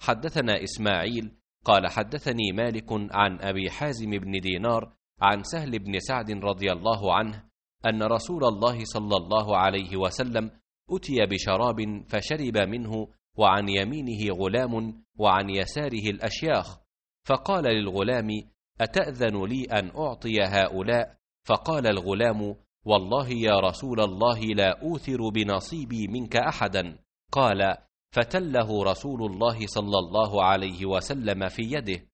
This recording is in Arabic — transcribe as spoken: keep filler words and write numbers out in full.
حدثنا إسماعيل قال حدثني مالك عن أبي حازم بن دينار عن سهل بن سعد رضي الله عنه أن رسول الله صلى الله عليه وسلم أتي بشراب فشرب منه، وعن يمينه غلام وعن يساره الأشياخ، فقال للغلام: أتأذن لي أن أعطي هؤلاء؟ فقال الغلام: والله يا رسول الله لا أوثر بنصيبي منك أحدا. قال: فتله رسول الله صلى الله عليه وسلم في يده،